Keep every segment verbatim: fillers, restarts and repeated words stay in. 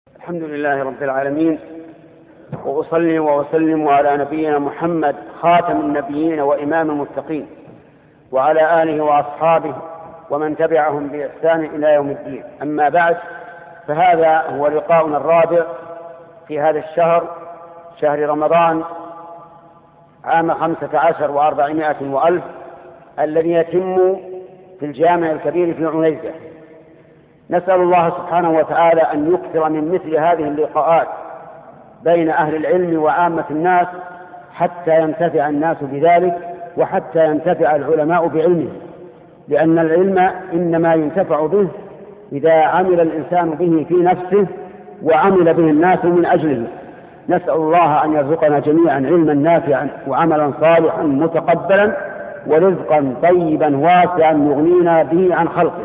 الحمد لله رب العالمين، وأصلي وأسلم على نبينا محمد خاتم النبيين وإمام المتقين، وعلى آله وأصحابه ومن تبعهم بإحسان إلى يوم الدين. أما بعد، فهذا هو لقاؤنا الرابع في هذا الشهر، شهر رمضان، عام خمسة عشر وأربعمائة وألف، الذي يتم في الجامع الكبير في عنيزة. نسأل الله سبحانه وتعالى أن يكثر من مثل هذه اللقاءات بين أهل العلم وعامة الناس، حتى ينتفع الناس بذلك، وحتى ينتفع العلماء بعلمه، لأن العلم إنما ينتفع به إذا عمل الإنسان به في نفسه وعمل به الناس من أجله. نسأل الله أن يرزقنا جميعا علما نافعا وعملا صالحا متقبلا ورزقا طيبا واسعا يغنينا به عن خلقه.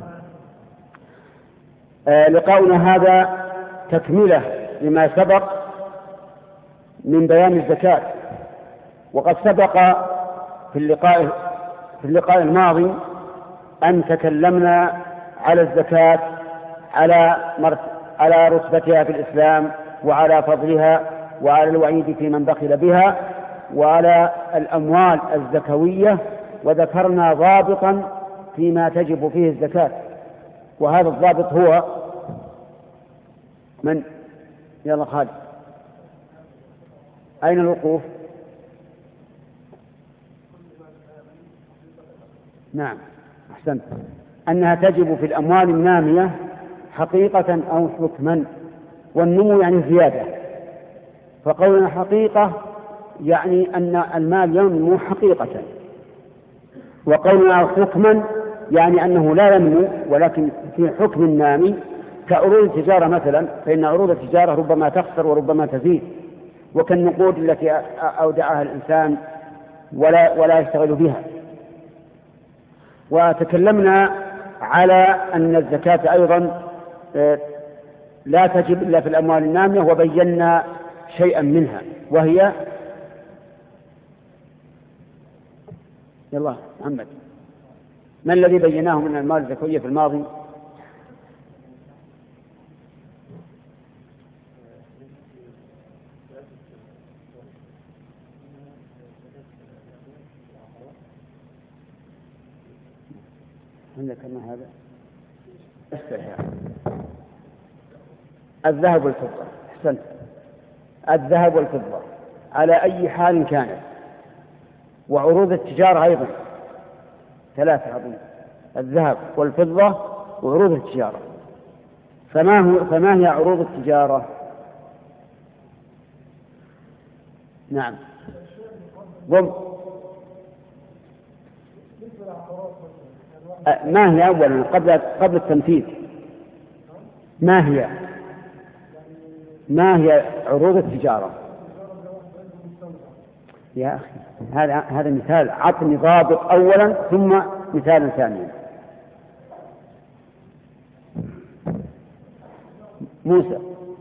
آه لقاؤنا هذا تكملة لما سبق من بيان الزكاة، وقد سبق في اللقاء في اللقاء الماضي أن تكلمنا على الزكاة، على على رتبتها في الإسلام، وعلى فضلها، وعلى الوعيد في من بخل بها، وعلى الأموال الزكوية، وذكرنا ضابطا فيما تجب فيه الزكاة، وهذا الضابط هو من؟ يلا خالد، أين الوقوف؟ نعم، أحسنت. أنها تجب في الأموال النامية حقيقة أو حكما، والنمو يعني زيادة، فقولنا حقيقة يعني أن المال ينمو حقيقة، وقولنا حكما يعني أنه لا ينمو ولكن في حكم نامي، كعروض التجارة مثلا، فإن عروض التجارة ربما تخسر وربما تزيد، وكالنقود التي أودعها الإنسان ولا, ولا يشتغل بها. وتكلمنا على أن الزكاة أيضا لا تجب إلا في الأموال النامية، وبينا شيئا منها، وهي يلا محمد، ما الذي بيناه من المال الزكوية في الماضي؟ عندك ما هذا استرها. الذهب والفضة، أحسنت، الذهب والفضة على أي حال كانت، وعروض التجارة أيضا ثلاثة أظن، الذهب والفضة وعروض التجارة. فما هو فما هي عروض التجارة؟ نعم، قم. ما هي أولا قبل قبل التنفيذ؟ ما هي ما هي عروض التجارة؟ يا أخي، هذا هذا مثال، عطني ضابط أولا ثم مثالا ثانيا. موسى،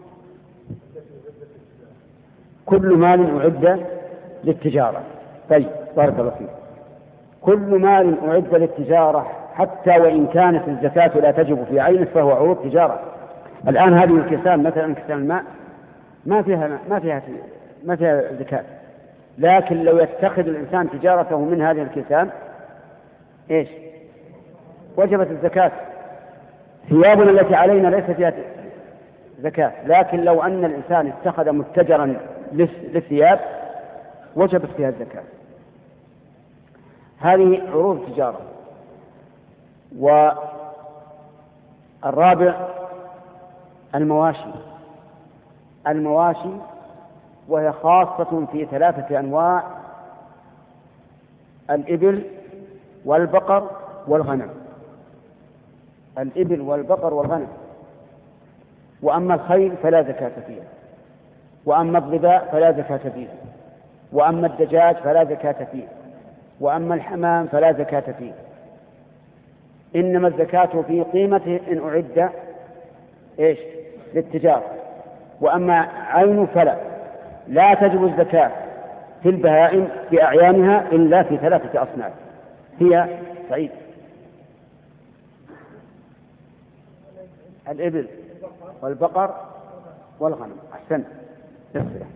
كل مال أعد للتجارة. طيب، بارك الله فيك. كل مال أعد للتجارة حتى وإن كانت الزكاة لا تجب في عينه فهو عروض تجارة. الآن هذه الكيسان مثلا، كيسان الماء ما فيها ما فيها ما فيها زكاة، لكن لو يتخذ الإنسان تجارته من هذه الكيسان إيش؟ وجبت الزكاة. ثيابنا التي علينا ليس فيها زكاة، لكن لو أن الإنسان اتخذ متجرا للثياب وجبت فيها الزكاة. هذه عروض التجارة. والرابع المواشي. المواشي وهي خاصة في ثلاثة أنواع: الإبل والبقر والغنم. الإبل والبقر والغنم. وأما الخيل فلا زكاة فيها، وأما الظباء فلا زكاة فيها، وأما الدجاج فلا زكاة فيه، وأما الحمام فلا زكاة فيه. إنما الزكاة في قيمته إن أعد إيش؟ للتجارة. وأما عين فلا لا تجب الزكاة في البهائم بأعيانها إلا في ثلاثة أصناف، هي سعيد: الإبل والبقر والغنم. أحسن. الصلة.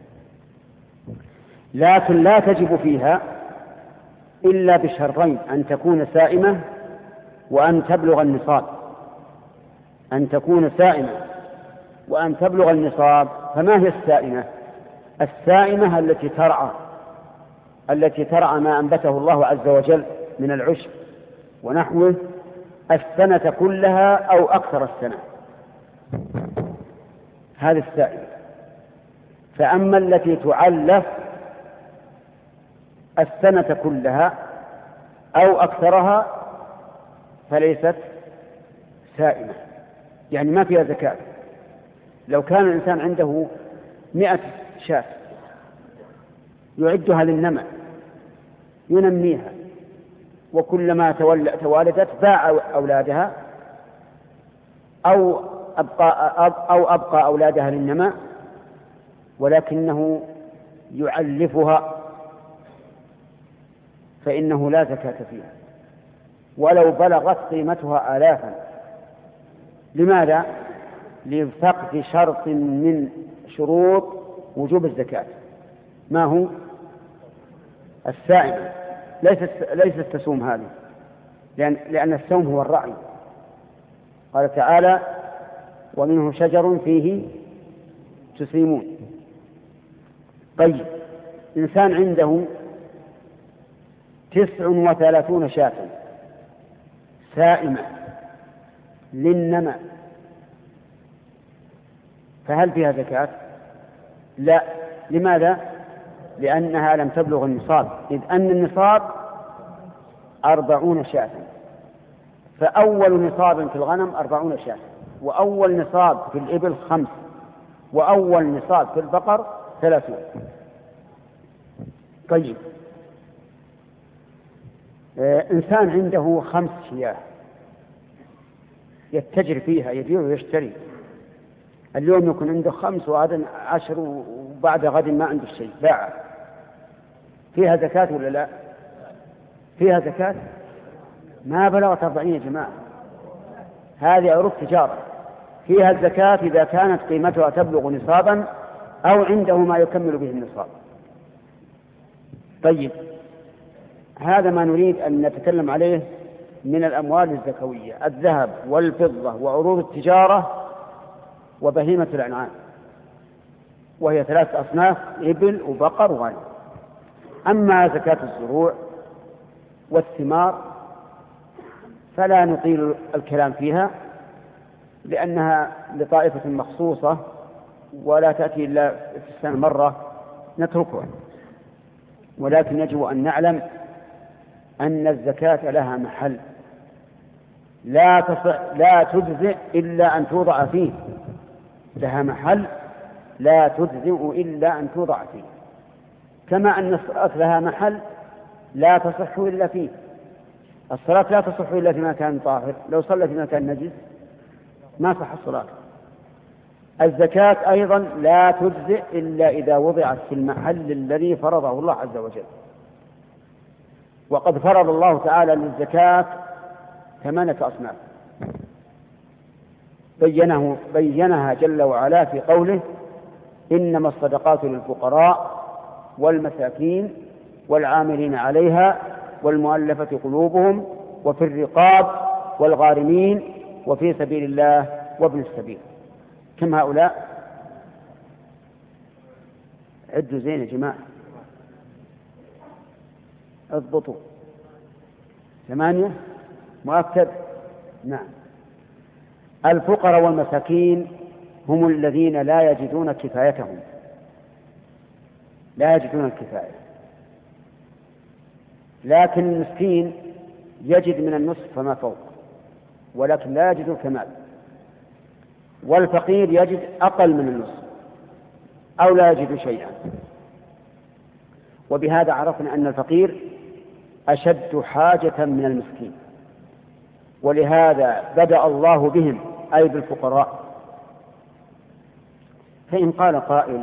لكن لا تجب فيها إلا بشرطين: أن تكون سائمة وأن تبلغ النصاب. أن تكون سائمة وأن تبلغ النصاب. فما هي السائمة؟ السائمة التي ترعى التي ترعى ما أنبته الله عز وجل من العشب ونحوه السنة كلها أو أكثر السنة، هذه السائمة. فأما التي تعلف السنة كلها أو أكثرها فليست سائمة، يعني ما فيها زكاة. لو كان الإنسان عنده مئة شاة يعدها للنمى ينميها، وكلما تولدت باع أولادها أو أبقى, أو أبقى أولادها للنمى، ولكنه يعلفها فإنه لا زكاة فيها ولو بلغت قيمتها آلافا. لماذا؟ لفقد شرط من شروط وجوب الزكاة. ما هو؟ السائمة. ليست ليست تسوم هذه، لأن, لأن السوم هو الرعي. قال تعالى: ومنه شجر فيه تسيمون. طيب، إنسان عنده تسع وثلاثون شاة سائمة للنمى، فهل فيها زكاة؟ لا. لماذا؟ لأنها لم تبلغ النصاب، إذ أن النصاب أربعون شاة، فأول نصاب في الغنم أربعون شاة، وأول نصاب في الإبل خمس، وأول نصاب في البقر ثلاثون. طيب، آه إنسان عنده خمس شياه يتجر فيها، يبيع ويشتري. اليوم يكون عنده خمس وغدا عشر وبعد غد ما عنده شيء، باع. فيها زكاة ولا لا؟ فيها زكاة؟ ما بلغت أربعين يا جماعة. هذه عروض تجارة، فيها الزكاة إذا كانت قيمتها تبلغ نصابا أو عنده ما يكمل به النصاب. طيب، هذا ما نريد أن نتكلم عليه من الأموال الزكوية: الذهب والفضة وعروض التجارة وبهيمة الأنعام، وهي ثلاثة أصناف: إبل وبقر وغنم. أما زكاة الزروع والثمار فلا نطيل الكلام فيها، لأنها لطائفة مخصوصة ولا تأتي إلا في السنة مرة، نتركها. ولكن يجب أن نعلم أن الزكاة لها محل، لا تصح لا تجزئ إلا أن توضع فيه. لها محل لا تجزئ إلا أن توضع فيه، كما أن الصلاة لها محل لا تصح إلا فيه. الصلاة لا تصح إلا في مكان طاهر، لو صلى في مكان نجس ما صح الصلاة. الزكاة أيضا لا تجزئ إلا إذا وضعت في المحل الذي فرضه الله عز وجل. وقد فرض الله تعالى للزكاة ثمانية أصناف بينه بينها جل وعلا في قوله: إنما الصدقات للفقراء والمساكين والعاملين عليها والمؤلفة قلوبهم وفي الرقاب والغارمين وفي سبيل الله وابن السبيل. كم هؤلاء؟ عدوا زين يا جماعة، اضبطوا. ثمانية مؤكد؟ نعم. الفقراء والمساكين هم الذين لا يجدون كفايتهم، لا يجدون الكفاية. لكن المسكين يجد من النصف فما فوق، ولكن لا يجد الكمال. والفقير يجد أقل من النصف أو لا يجد شيئا. وبهذا عرفنا أن الفقير أشد حاجة من المسكين، ولهذا بدأ الله بهم أي بالفقراء. فإن قال قائل: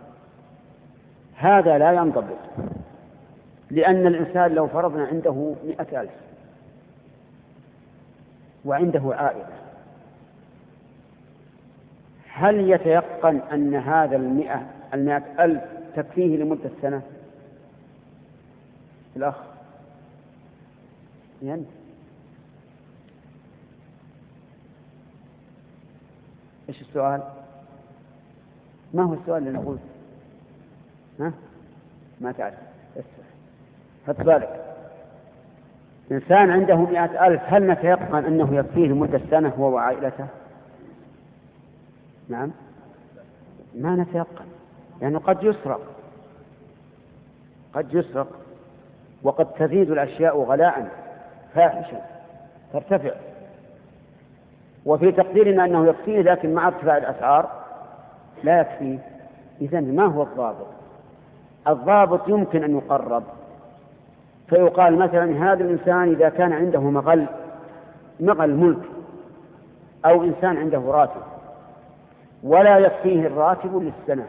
هذا لا ينضبط، لأن الإنسان لو فرضنا عنده مئة ألف وعنده عائلة، هل يتيقن أن هذا المئة المئة ألف تكفيه لمدة سنة؟ الأخ يعني إيش السؤال؟ ما هو السؤال اللي نقول؟ ها؟ ما تعرف. حط بالك، إنسان عنده مئة ألف هل نتيقن أنه يكفيه لمدة سنة هو وعائلته؟ نعم، ما نتيقن، لأنه يعني قد يسرق، قد يسرق، وقد تزيد الأشياء غلاء فاحشا ترتفع، وفي تقديرنا أنه يكفيه لكن مع ارتفاع الأسعار لا يكفيه. إذن ما هو الضابط؟ الضابط يمكن أن يقرب، فيقال مثلا هذا الإنسان إذا كان عنده مغل مغل ملك، أو إنسان عنده راتب ولا يكفيه الراتب للسنة،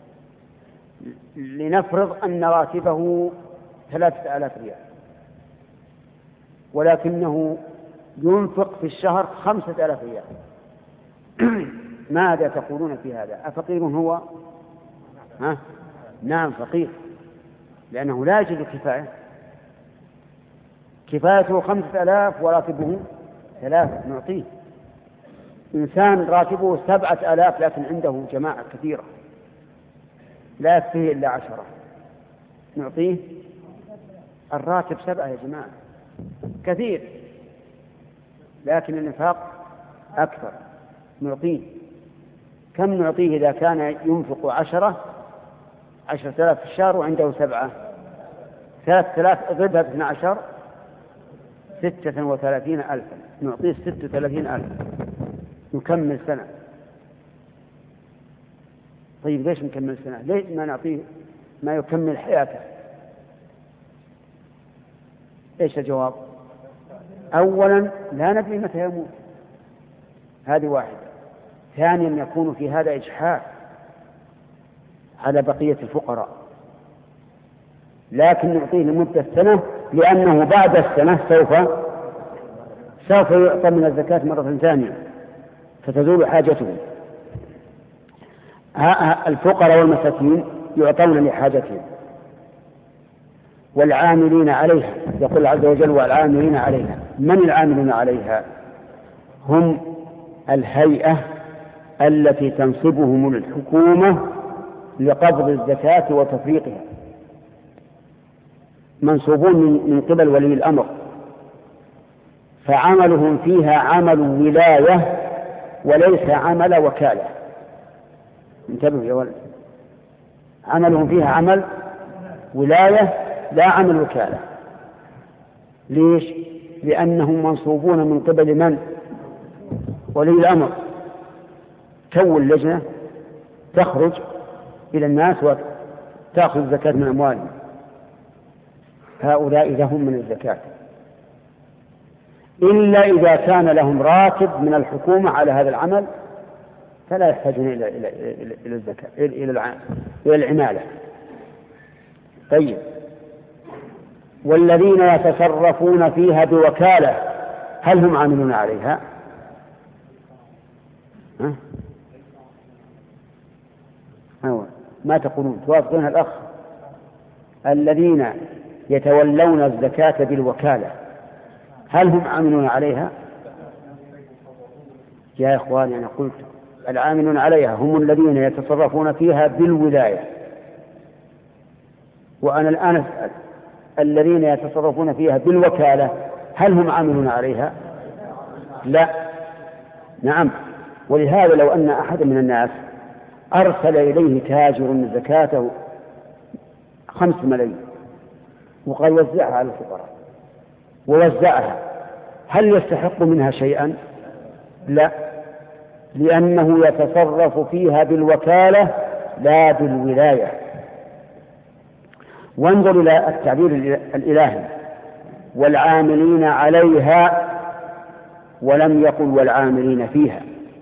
لنفرض أن راتبه ثلاثة آلاف ريال ولكنه ينفق في الشهر خمسة آلاف ريال، ماذا تقولون في هذا؟ أفقير هو؟ ها؟ نعم فقير، لأنه لا يجد كفاية، كفايته خمسة آلاف وراتبه ثلاثة نعطيه. إنسان راتبه سبعة آلاف لكن عنده جماعة كثيرة لا يكفيه إلا عشرة، نعطيه الراتب سبعة يا جماعة كثير، لكن النفاق أكثر، نعطيه كم نعطيه إذا كان ينفق عشرة عشرة آلاف في الشهر وعنده سبعة، ثلاثة آلاف اضربها باثنى عشر ستة وثلاثين ألفا، نعطيه ستة وثلاثين ألف نكمل سنة. طيب ليش نكمل سنة؟ ليش ما نعطيه ما يكمل حياته؟ ايش الجواب؟ اولا لا ندري متى يموت، هذه واحدة. ثانيا يكون في هذا إجحاف على بقية الفقراء، لكن نعطيه لمدة سنة لأنه بعد السنة سوف سوف يعطى من الزكاة مرة ثانية فتزول حاجته. الفقراء والمساكين يعطون لحاجتهم والعاملين عليها، يقول عز وجل والعاملين عليها. من العاملون عليها؟ هم الهيئة التي تنصبهم الحكومة لقبض الزكاة وتفريقها، منصوبون من قبل ولي الأمر، فعملهم فيها عمل ولاية وليس عمل وكالة. انتبهوا يا ولد، عملهم فيها عمل ولاية لا عمل وكالة. ليش؟ لأنهم منصوبون من قبل من؟ ولي الأمر. كون لجنة تخرج إلى الناس وتأخذ الزكاة من أموالهم، هؤلاء لهم من الزكاة، إلا إذا كان لهم راتب من الحكومة على هذا العمل فلا يحتاجون إلى إلى إلى الزكاة إلى إلى العمالة. طيب، والذين يتصرفون فيها بوكالة هل هم عاملون عليها؟ ها؟ أيوة. ما تقولون؟ توافقون الأخ؟ الذين يتولون الزكاة بالوكالة هل هم عاملون عليها؟ يا إخواني أنا قلت العاملون عليها هم الذين يتصرفون فيها بالولاية، وأنا الآن أسأل الذين يتصرفون فيها بالوكالة هل هم عاملون عليها؟ لا. نعم. ولهذا لو أن أحد من الناس أرسل إليه تاجر زكاته خمس ملايين وقال وزعها على الفقراء ووزعها، هل يستحق منها شيئا؟ لا، لأنه يتصرف فيها بالوكالة لا بالولاية. وانظر إلى التعبير الإلهي والعاملين عليها، ولم يقل والعاملين فيها.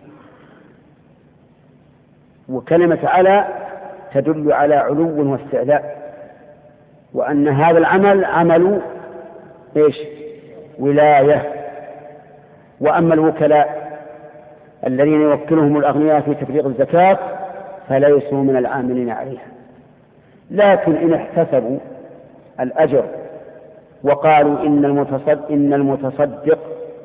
وكلمة على تدل على علو واستعلاء، وأن هذا العمل عمل إيش؟ ولاية. وأما الوكلاء الذين يوكلهم الأغنياء في تفريغ الزكاة فليسوا من العاملين عليها. لكن إن احتسبوا الأجر وقالوا إن المتصدق, إن المتصدق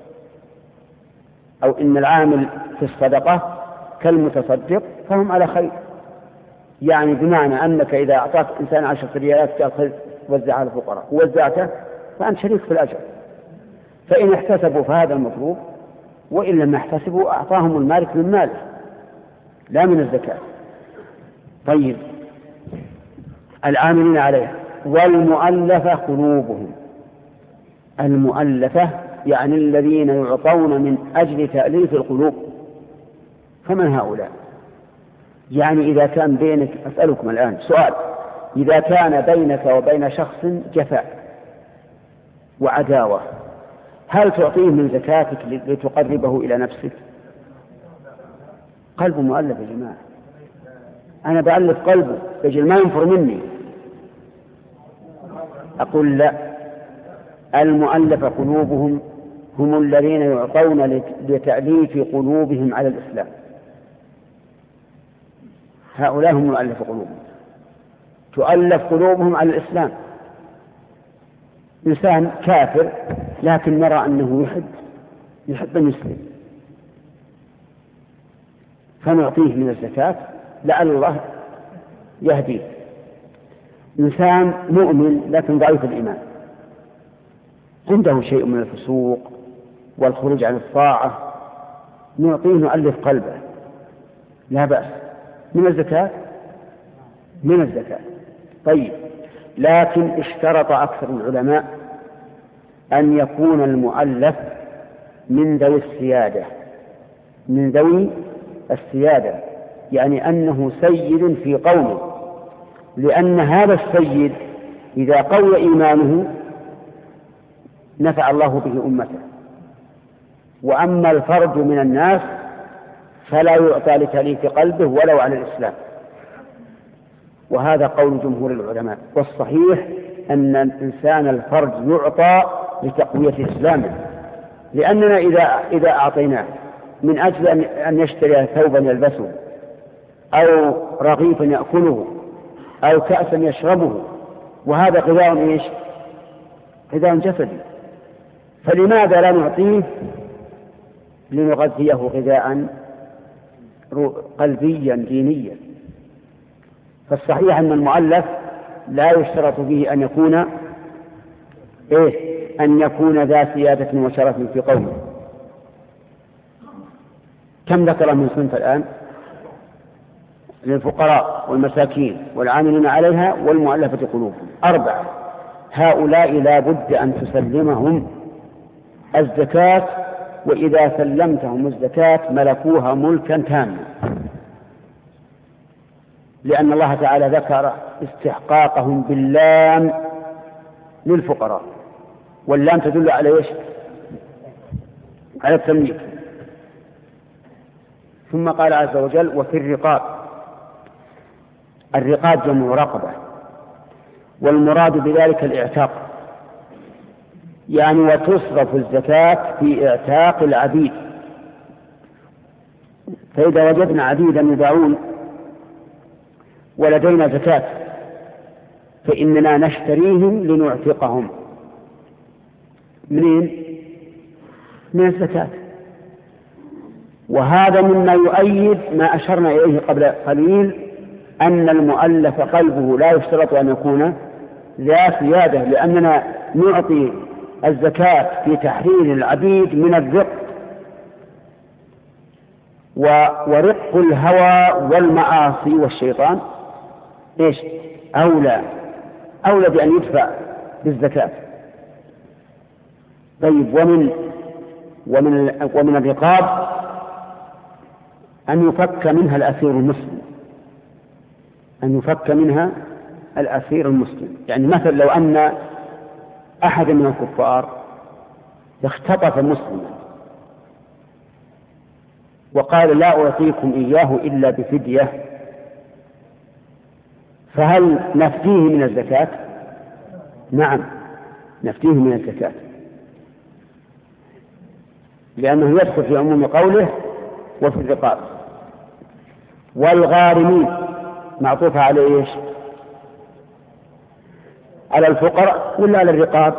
أو إن العامل في الصدقة كالمتصدق فهم على خير. يعني بمعنى أنك إذا أعطاك إنسان عشرة ريالات قال وزعها على الفقراء ووزعته فأنت شريك في الأجر. فإن احتسبوا فهذا المطلوب، وإن لم يحتسبوا أعطاهم المالك من ماله لا من الزكاة. طيب، العاملين عليها والمؤلفة قلوبهم. المؤلفة يعني الذين يعطون من أجل تأليف القلوب. فمن هؤلاء؟ يعني إذا كان بينك، أسألكم الآن سؤال، إذا كان بينك وبين شخص جفاء وعداوة هل تعطيه من زكاتك لتقربه إلى نفسك؟ قلب مؤلف يا جماعة، أنا بألف قلبه يجل ما ينفر مني. أقول لا، المؤلف قلوبهم هم الذين يعطون لتأليف قلوبهم على الإسلام. هؤلاء هم مؤلف قلوبهم، تؤلف قلوبهم على الإسلام. إنسان كافر لكن نرى أنه يحب يحب أن يسلم فنعطيه من الزكاة لعل الله يهديه. إنسان مؤمن لكن ضعيف الإيمان عنده شيء من الفسوق والخروج عن الطاعة نعطيه نؤلف قلبه لا بأس من الزكاة من الزكاة. طيب، لكن اشترط أكثر العلماء أن يكون المؤلف من ذوي السيادة من ذوي السيادة يعني أنه سيد في قومه، لأن هذا السيد إذا قوي إيمانه نفع الله به أمته. وأما الفرد من الناس فلا يعطى لتأليف قلبه ولو على الإسلام، وهذا قول جمهور العلماء. والصحيح أن الإنسان الفرد يعطى لتقوية إسلامه، لأننا إذا إذا أعطيناه من أجل أن يشتري ثوبا يلبسه أو رغيفا يأكله أو كأسا يشربه وهذا غذاء إيش؟ غذاء جسدي، فلماذا لا نعطيه لنغذيه غذاء قلبيا دينيا؟ فالصحيح أن المؤلف لا يشترط به أن يكون إيه؟ أن يكون ذا سيادة وشرف في قومه. كم ذكر من صنف الآن؟ للفقراء والمساكين والعاملين عليها والمؤلفة قلوبهم أربعة. هؤلاء لا بد أن تسلمهم الزكاة، وإذا سلمتهم الزكاة ملكوها ملكا تاما، لأن الله تعالى ذكر استحقاقهم باللام للفقراء، واللام تدل على إيش؟ على التمليك. ثم قال عز وجل وفي الرقاب. الرقاب جمع رقبة، والمراد بذلك الاعتاق، يعني وتصرف الزكاة في اعتاق العبيد. فإذا وجدنا عبيدا يباعون ولدينا زكاة فإننا نشتريهم لنعتقهم. منين؟ من الزكاة. وهذا مما يؤيد ما أشرنا إليه قبل قليل أن المؤلف قلبه لا يشترط أن يكون ذا سيادة، لأننا نعطي الزكاة في تحرير العبيد من الرق، ورق الهوى والمعاصي والشيطان إيش؟ أولى أولى بأن يدفع بالزكاة. طيب، ومن ومن ومن الرقاب أن يفك منها الأسير المسلم أن يفك منها الأسير المسلم. يعني مثلا لو أن أحد من الكفار اختطف مسلما وقال لا أعطيكم إياه إلا بفدية، فهل نفديه من الزكاة؟ نعم، نفديه من الزكاة، لأنه يدخل في عموم قوله وفي الرقاب. والغارمين معطوفة على إيش؟ على الفقراء ولا على الرقاب؟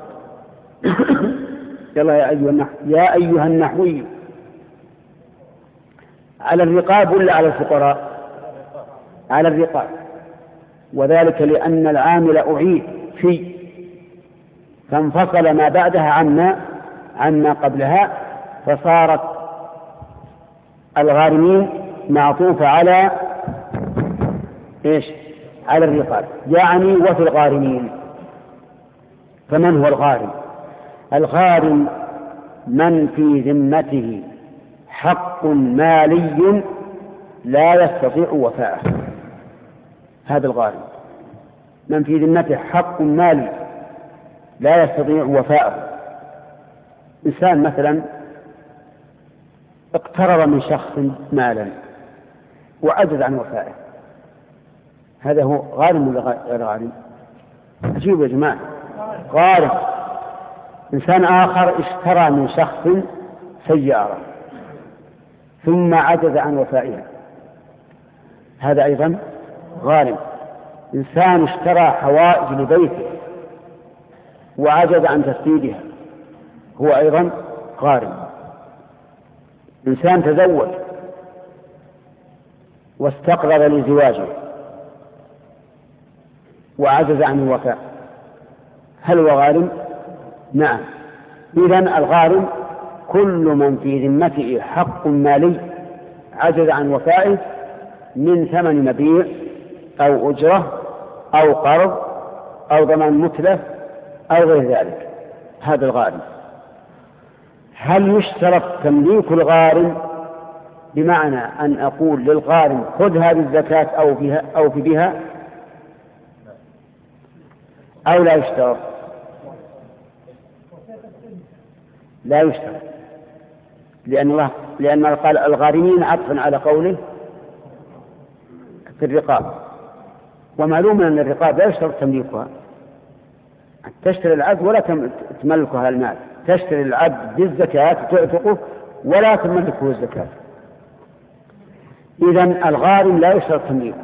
يلا يا أيها النحو يا أيها النحوي، على الرقاب ولا على الفقراء؟ على الرقاب، وذلك لأن العامل أعيد في فانفصل ما بعدها عما عما قبلها، فصارت الغارمين معطوفة على إيش؟ على الرقاب، يعني وفي الغارمين. فمن هو الغارم؟ الغارم من في ذمته حق مالي لا يستطيع وفاءه، هذا الغارم. من في ذمته حق مالي لا يستطيع وفاءه. إنسان مثلا اقترض من شخص مالا وعجز عن وفائه، هذا هو غارم ولا غير غارم؟ عجيب يا جماعة، غارم. إنسان آخر اشترى من شخص سيارة ثم عجز عن وفائها، هذا أيضا غارم. إنسان اشترى حوائج لبيته وعجز عن تسديدها، هو أيضا غارم. إنسان تزوج واستقرض لزواجه وعجز عن الوفاء، هل هو غارم؟ نعم. إذن الغارم كل من في ذمته حق مالي عجز عن وفائه من ثمن مبيع أو أجرة أو قرض أو ضمان متلف أو غير ذلك، هذا الغارم. هل يشترط تمليك الغارم؟ بمعنى أن أقول للغارم خذ هذه الزكاة أو بها أو في بها، أو لا يشترط؟ لا يشترط، لأن الله لأن قال الغارمين عطفا على قوله في الرقاب، ومعلوم أن الرقاب لا يشترط تمليكها. تشتري العبد ولا تملكها المال، تشتري العبد بالزكاة تعتقه ولا تملكه الزكاة. إذن الغارم لا يشترط تمليكه.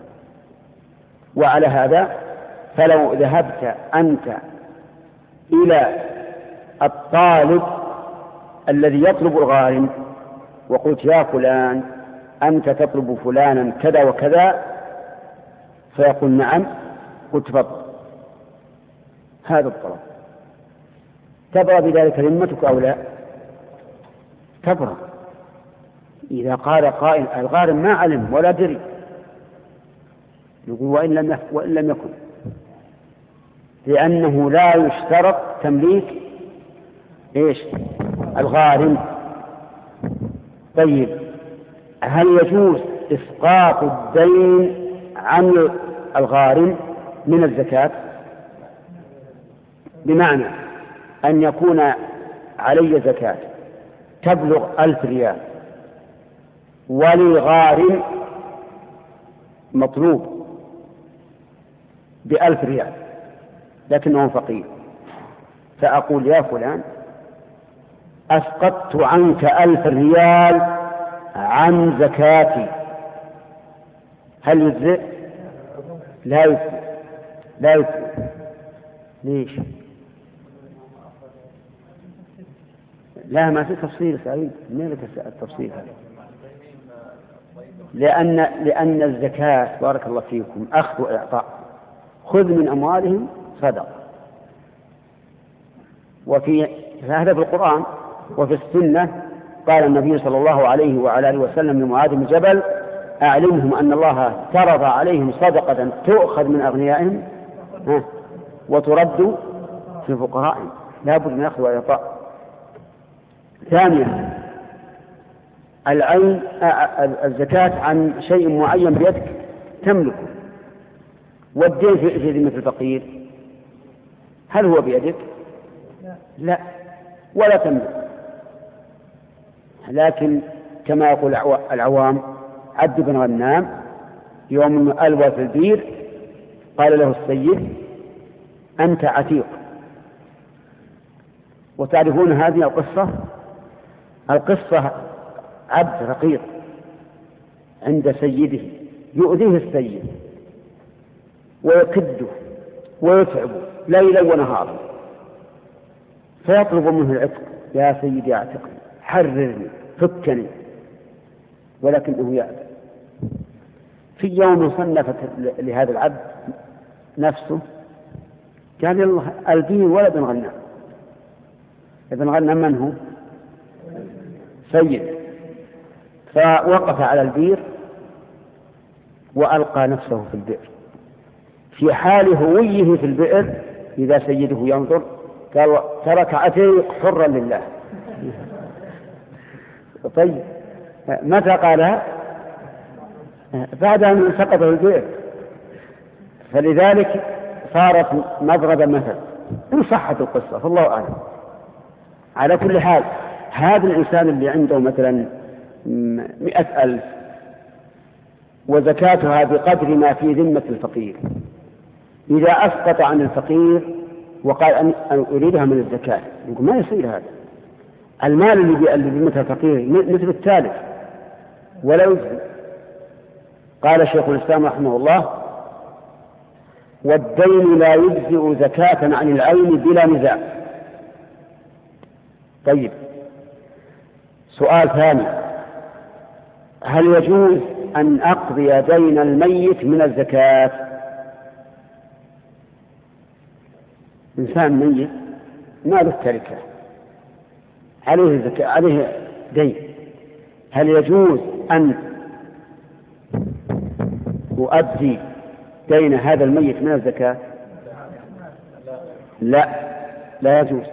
وعلى هذا فلو ذهبت أنت إلى الطالب الذي يطلب الغارم وقلت يا فلان أنت تطلب فلانا كذا وكذا، فيقول نعم، قلت تفضل، هذا الطلب، تبرأ بذلك ذمتك أو لا؟ تبرأ. إذا قال قائل الغارم ما علم ولا دري، يقول وإن لم وإن لم يكن، لأنه لا يشترط تمليك إيش؟ الغارم. طيب، هل يجوز إسقاط الدين عن الغارم من الزكاة؟ بمعنى أن يكون علي زكاة تبلغ ألف ريال وللغارم مطلوب بألف ريال لكنه فقير، فأقول يا فلان أسقطت عنك ألف ريال عن زكاتي، هل يجزئ؟ لا يجزئ. لا يجزئ. ليش؟ لا، ما في تفصيل سعيد، ما لك التفصيل هذا؟ لأن لأن الزكاة بارك الله فيكم أخذ وإعطاء، خذ من أموالهم صدقة، وفي هذا في القرآن وفي السنة قال النبي صلى الله عليه وعلى آله وسلم لمعاذ بن جبل أعلمهم أن الله فرض عليهم صدقة تؤخذ من أغنيائهم وترد في فقرائهم، لا بد من أخذ وإعطاء. ثانيا العين الزكاة عن شيء معين بيدك تملكه، والدين في ذمة الفقير هل هو بيدك؟ لا، ولا تملك. لكن كما يقول العوام عبد بن غنام يوم ألوى في البير قال له السيد أنت عتيق. وتعرفون هذه القصة؟ القصة عبد رقيق عند سيده يؤذيه السيد ويكده ويتعبه ليلا ونهارا، فيطلب منه العتق: يا سيدي اعتقني، حررني، فكني، ولكنه يأبى. في يوم صنفت لهذا العبد نفسه، قال: يلا ألبيه ولا ابن غنام. ابن غنام من هو؟ سيد. فوقف على البير وألقى نفسه في البئر. في حال هويه في البئر إذا سيده ينظر قال: ترك عتيق حرا لله. طيب متى قالها؟ بعد أن سقط في البئر. فلذلك صارت مضرب مثل إن صحت القصة، فالله أعلم. على كل حال، هذا الإنسان اللي عنده مثلا مئة ألف وزكاتها بقدر ما في ذمة الفقير، إذا أسقط عن الفقير وقال أن أريدها من الزكاة، يقول ما يصير هذا. المال اللي بذمة الفقير مثل التالف ولا يجزي. قال شيخ الإسلام رحمه الله: والدين لا يجزئ زكاة عن العين بلا نزاع. طيب سؤال ثاني: هل يجوز أن أقضي دين الميت من الزكاة؟ إنسان ميت ما له تركة، عليه زكاة، عليه دين، هل يجوز أن أؤدي دين هذا الميت من الزكاة؟ لا، لا يجوز،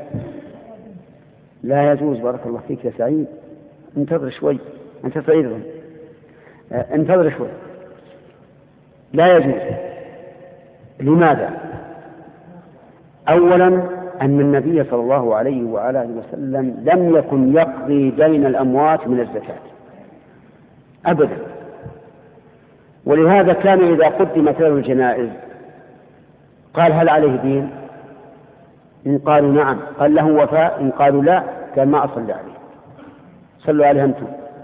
لا يجوز. بارك الله فيك يا سعيد، انتظر شوي، أنت سعيد، انتظر شوي. لا يجوز. لماذا؟ أولا أن النبي صلى الله عليه وعلى آله وسلم لم يكن يقضي دين الأموات من الزكاة أبدا، ولهذا كان إذا قدمت له الجنائز قال: هل عليه دين؟ إن قالوا نعم قال: له وفاء، إن قالوا لا قال: ما أصلي عليه، صلوا عليه أنتم.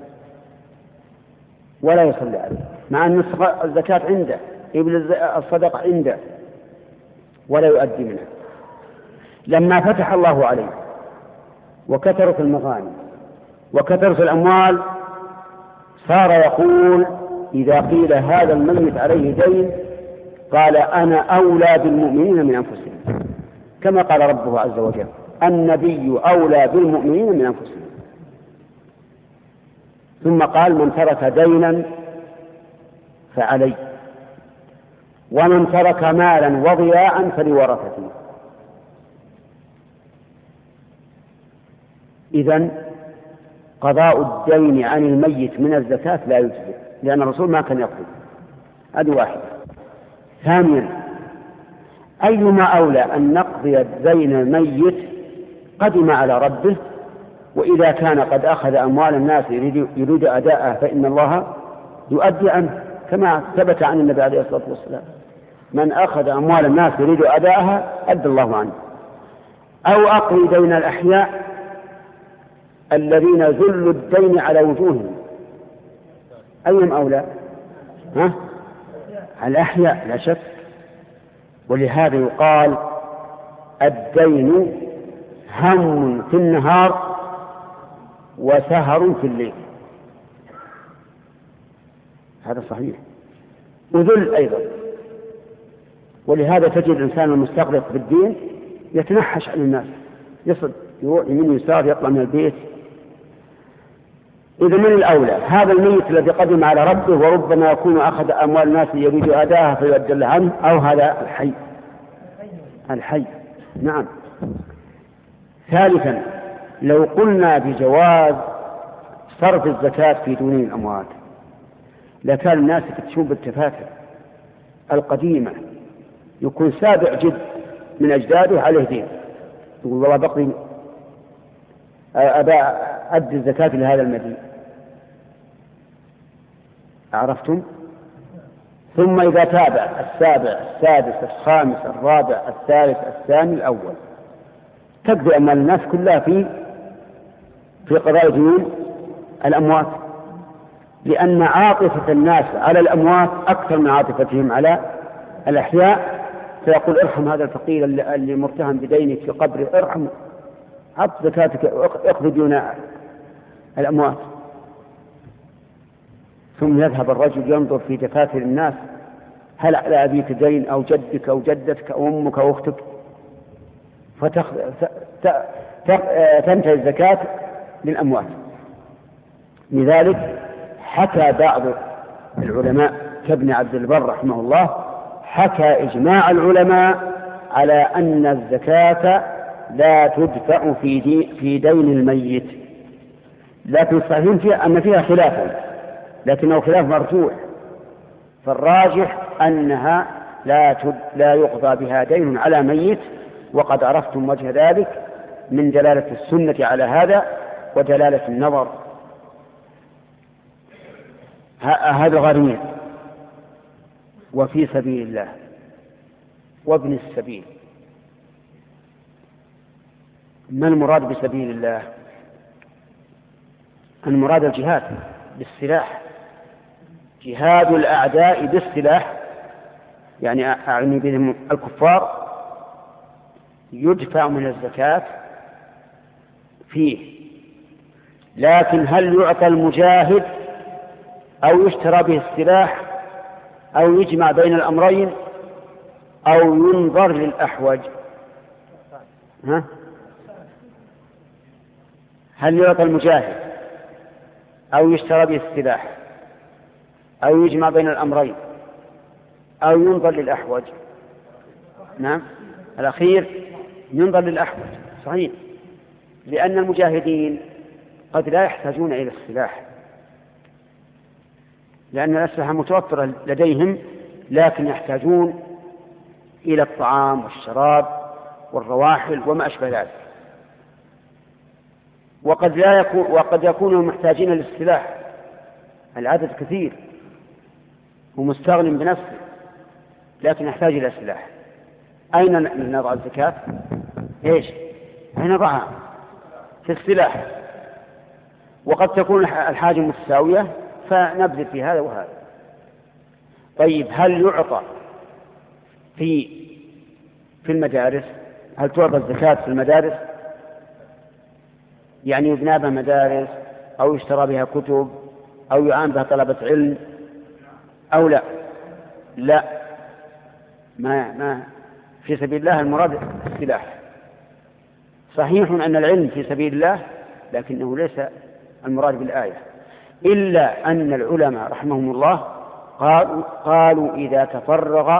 ولا يصلي عليه، مع أن الزكاة عنده، إبل الصدقة عنده، ولا يؤدي منها. لما فتح الله عليه وكثرت المغانم وكثرت الأموال صار يقول إذا قيل هذا الميت عليه دين قال: أنا أولى بالمؤمنين من أنفسهم، كما قال ربه عز وجل: النبي أولى بالمؤمنين من أنفسهم. ثم قال: من ترك دينا فعلي، ومن ترك مالا وضياعا فلورثته. إذن قضاء الدين عن الميت من الزكاة لا يجزئ، لأن الرسول ما كان يقضي. هذه واحدة. ثانيا: أيما أولى أن نقضي دين الميت قدم على ربه، وإذا كان قد أخذ أموال الناس يريد أداءها فإن الله يؤدي عنه، كما ثبت عن النبي عليه الصلاة والسلام: من أخذ أموال الناس يريد أداءها أدى الله عنه. أو أقضي دين الأحياء الذين ذلوا الدين على وجوههم، أيهم أولى؟ ها؟ الأحياء لا شك. ولهذا يقال: الدين هم في النهار وسهر في الليل. هذا صحيح. وذل أيضا. ولهذا تجد الإنسان المستغرق بالدين يتنحش عن الناس، يصد يروح يمين يسار، يطلع من البيت. إذا من الأولى هذا الميت الذي قدم على ربه وربما يكون أخذ أموال الناس يريد أداها فيؤدل عنه، أو هذا الحي الحي نعم. ثالثا: لو قلنا بجواز صرف الزكاة في دون الأموات لكان الناس يكتشون بالتفاتر القديمة، يكون سابع جد من أجداده عليه دين، يقول: والله بقي أبا أدي الزكاة لهذا المدين. عرفتم؟ ثم إذا تابع السابع السادس الخامس الرابع الثالث الثاني الأول تقضي أموال الناس كلها في في قضاء ديون الأموات. لأن عاطفة الناس على الأموات أكثر من عاطفتهم على الأحياء، فيقول ارحم هذا الفقير اللي مرتهن بدينك في قبره، ارحمه، عط زكاتك، اخذ دون الأموات. ثم يذهب الرجل ينظر في دفاتر الناس، هل على أبيك دين أو جدك أو جدتك أو أمك أو أختك، فتنتهي الزكاة للأموات. لذلك حكى بعض العلماء كابن عبد البر رحمه الله، حكى إجماع العلماء على أن الزكاة لا تدفع في, دي في دين الميت، لكن صحيح فيها أن فيها خلافا، لكنه خلاف مرجوح، فالراجح أنها لا, تد لا يقضى بها دين على ميت، وقد عرفتم وجه ذلك من دلالة السنة على هذا ودلالة النظر. هذا غريب. وفي سبيل الله وابن السبيل، ما المراد بسبيل الله؟ المراد الجهاد بالسلاح، جهاد الأعداء بالسلاح، يعني أعني بهم الكفار، يدفع من الزكاة فيه. لكن هل يعطى المجاهد أو يشترى به السلاح أو يجمع بين الأمرين أو ينظر للأحوج؟ ها؟ هل يعطى المجاهد أو يشترى به السلاح أو يجمع بين الأمرين أو ينظر للأحوج؟ نعم، الأخير ينظر للأحوج، صحيح، لأن المجاهدين قد لا يحتاجون إلى السلاح، لأن الأسلحة متوفرة لديهم، لكن يحتاجون إلى الطعام والشراب والرواحل وما أشبه ذلك، وقد لا يكون وقد يكونوا محتاجين للسلاح، العدد كثير ومستغن بنفسه، لكن يحتاج إلى السلاح. أين نضع الزكاة؟ إيش؟ أين نضعها؟ في السلاح. وقد تكون الحاجة متساوية فنبذل في هذا وهذا. طيب، هل يعطى في في المدارس؟ هل تعطى الزكاة في المدارس؟ يعني يبنى بها مدارس أو يشترى بها كتب أو يعان بها طلبة علم أو لا؟ لا، ما ما في سبيل الله المراد السلاح. صحيح أن العلم في سبيل الله، لكنه ليس المراد بالآية، إلا أن العلماء رحمهم الله قالوا, قالوا إذا تفرغ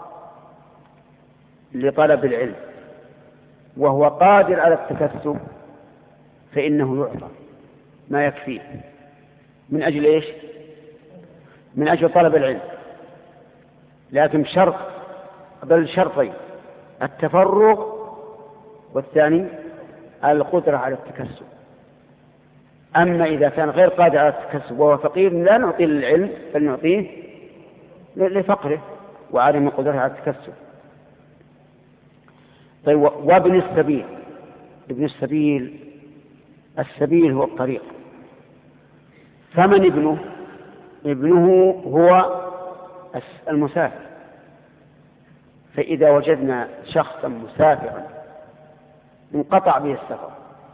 لطلب العلم وهو قادر على التكسب فإنه يعطى ما يكفيه. من أجل إيش؟ من أجل طلب العلم، لكن شرط، بل شرطين: التفرغ، والثاني القدرة على التكسب. أما إذا كان غير قادر على التكسب وهو فقير لا نعطيه للعلم، بل نعطيه لفقره وعدم قدرته على التكسب. طيب، وابن السبيل، ابن السبيل، السبيل هو الطريق. فمن ابنه؟ ابنه هو المسافر. فإذا وجدنا شخصا مسافرا انقطع به السفر،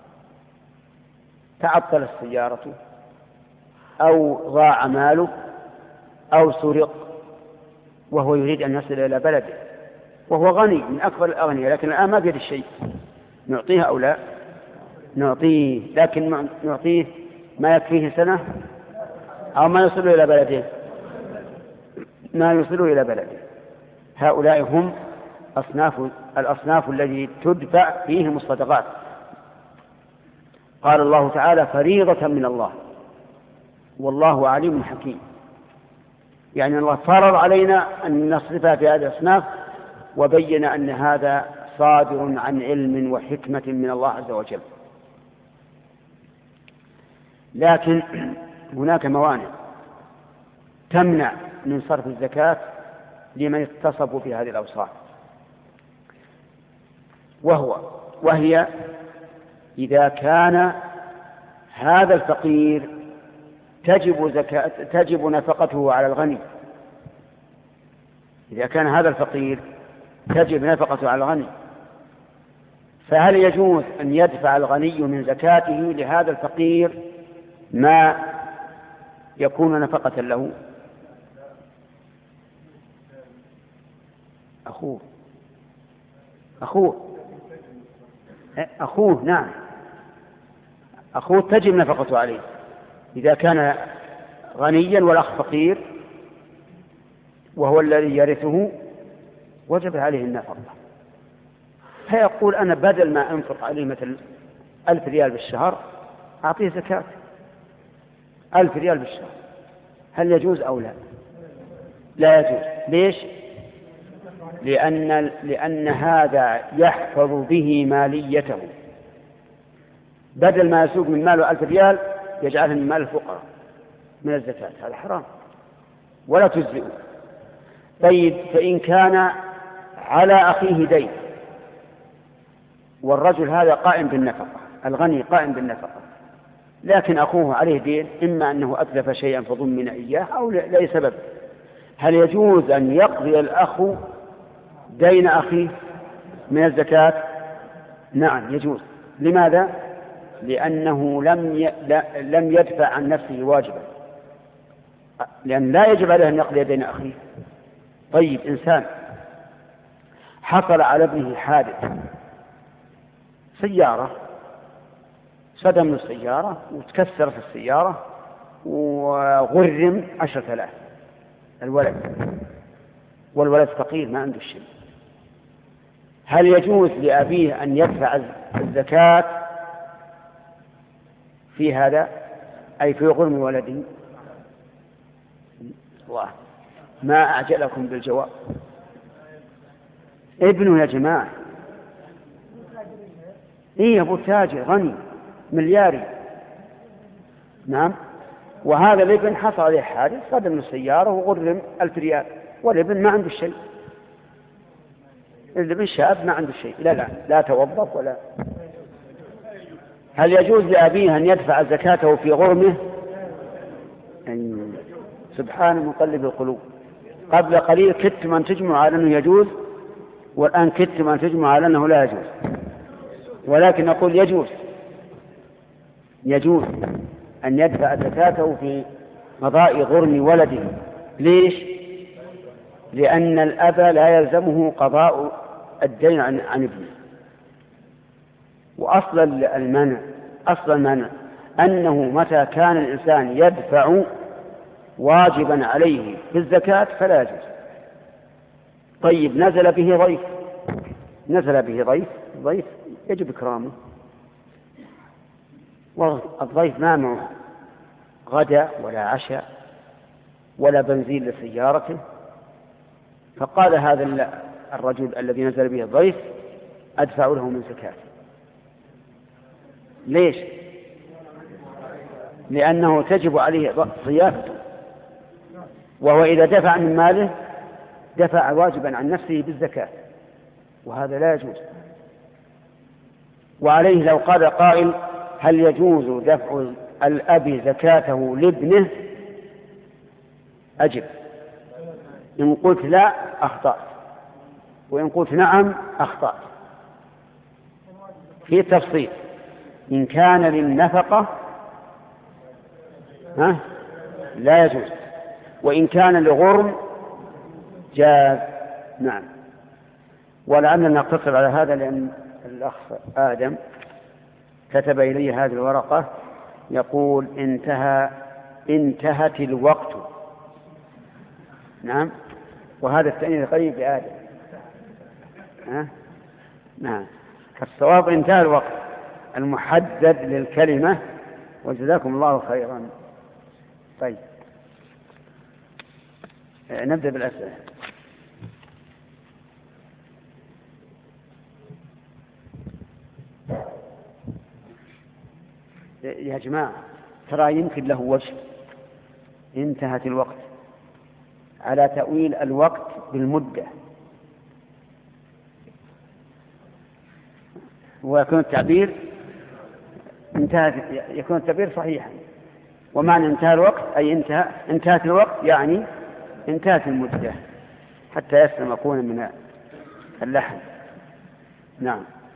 تعطلت سيارته أو ضاع ماله أو سرق وهو يريد أن يصل إلى بلده وهو غني من أكبر الأغنياء، لكن الآن ما بيد الشيء، نعطيه أو لا؟ نعطيه، لكن نعطيه ما يكفيه سنة أو ما يصل إلى بلده، ما يصل إلى بلده. هؤلاء هم أصناف الأصناف التي تدفع فيهم الصدقات. قال الله تعالى: فريضة من الله والله عليم حكيم. يعني الله فرض علينا أن نصرفها في هذه الأصناف، وبين أن هذا صادر عن علم وحكمة من الله عز وجل. لكن هناك موانع تمنع من صرف الزكاة لمن اتصفوا في هذه الأوصاف، وهو وهي إذا كان هذا الفقير تجب زكاة تجب نفقته على الغني. إذا كان هذا الفقير تجب نفقته على الغني، فهل يجوز أن يدفع الغني من زكاته لهذا الفقير ما يكون نفقة له؟ أخوه أخوه أخوه نعم، أخوه تجب نفقته عليه. إذا كان غنيا والأخ فقير وهو الذي يرثه وجب عليه النفقة، فيقول أنا بدل ما أنفق عليه مثل ألف ريال بالشهر أعطيه زكاة ألف ريال بالشهر. هل يجوز أو لا؟ لا يجوز. ليش؟ لأن, لأن هذا يحفظ به ماليته، بدل ما يسوق من ماله ألف ريال يجعله من مال الفقراء من الزكاة، هذا حرام ولا تجزئه. طيب فإن كان على أخيه دين والرجل هذا قائم بالنفقة، الغني قائم بالنفقة، لكن أخوه عليه دين، إما أنه أتلف شيئا فضمن إياه أو لأي سبب، هل يجوز أن يقضي الأخ دين أخيه من الزكاة؟ نعم يجوز. لماذا؟ لأنه لم ي... لم يدفع عن نفسه واجبا، لأن لا يجب عليه أن يقضي دين أخيه. طيب إنسان حصل على ابنه حادث سيارة، صدم السيارة وتكسرت السيارة وغرم عشرة آلاف الولد، والولد فقير ما عنده شيء، هل يجوز لأبيه أن يدفع الزكاة في هذا أي في غرم ولده؟ الله ما أعجلكم بالجواب. ابنه يا جماعة إيه أبو تاجر غني ملياري، نعم، وهذا الابن حصل عليه حادث صدم السيارة وغرم ألف ريال، والابن ما عنده شيء، الابن شاب ما عنده شيء، لا لا لا توظف ولا. هل يجوز لأبيه أن يدفع زكاته في غرمه؟ يعني سبحان مقلب القلوب، قبل قليل كدت من تجمع على أنه يجوز، والآن كدت من تجمع على أنه لا يجوز، ولكن نقول يجوز يجوز أن يدفع زكاته في قضاء غرم ولده. ليش؟ لأن الأب لا يلزمه قضاء الدين عن, عن ابنه. وأصل المنع أصل المنع أنه متى كان الإنسان يدفع واجبا عليه في الزكاة فلا يجوز. طيب نزل به ضيف نزل به ضيف ضيف يجب إكرامه، والضيف ما معه غداء ولا عشاء ولا بنزين لسيارته، فقال هذا الرجل الذي نزل به الضيف أدفع له من زكاة. ليش؟ لأنه تجب عليه ضيافته، وهو إذا دفع من ماله دفع واجبا عن نفسه بالزكاة، وهذا لا يجوز. وعليه لو قال قائل هل يجوز دفع الأب زكاته لابنه؟ أجب. إن قلت لا أخطأت، وإن قلت نعم أخطأت. في تفصيل، إن كان للنفقة ها لا يجوز، وإن كان لغرم جاز. نعم. ولعلنا نقتصر على هذا لأن الأخ آدم كتب إلي هذه الورقة يقول انتهى انتهت الوقت. نعم، وهذا التأنيث قريب لآدم. ها؟ نعم، فالصواب انتهى الوقت المحدد للكلمة، وجزاكم الله خيرا. طيب نبدأ بالأسئلة. يا جماعة ترى يمكن له وجه انتهت الوقت على تأويل الوقت بالمدة، ويكون التعبير انتهت يكون التعبير صحيحا، ومعنى انتهى الوقت أي انتهى انتهت الوقت يعني انتهت المدة حتى يسلم أكون من اللحم. نعم.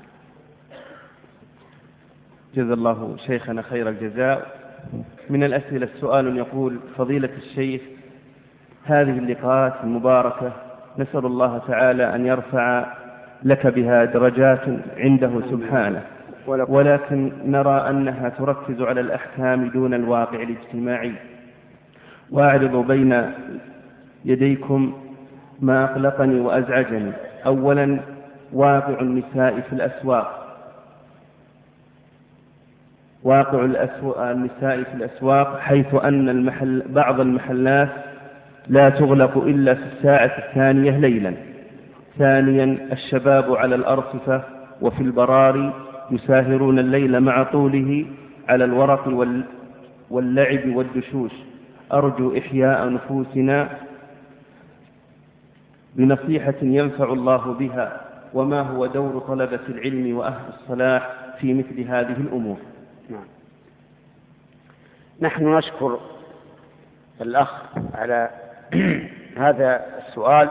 جزا الله شيخنا خير الجزاء. من الأسئلة السؤال يقول: فضيلة الشيخ، هذه اللقاءات المباركة نسأل الله تعالى أن يرفع لك بها درجات عنده سبحانه، ولكن نرى أنها تركز على الأحكام دون الواقع الاجتماعي. وأعرض بين يديكم ما أقلقني وأزعجني. أولا، واقع النساء في الأسواق واقع النساء في الأسواق حيث أن المحل بعض المحلات لا تغلق إلا في الساعة الثانية ليلا. ثانيا، الشباب على الأرصفة وفي البراري يساهرون الليل مع طوله على الورق واللعب والدشوش. أرجو إحياء نفوسنا بنصيحة ينفع الله بها، وما هو دور طلبة العلم وأهل الصلاح في مثل هذه الأمور؟ نعم. نحن نشكر الأخ على هذا السؤال،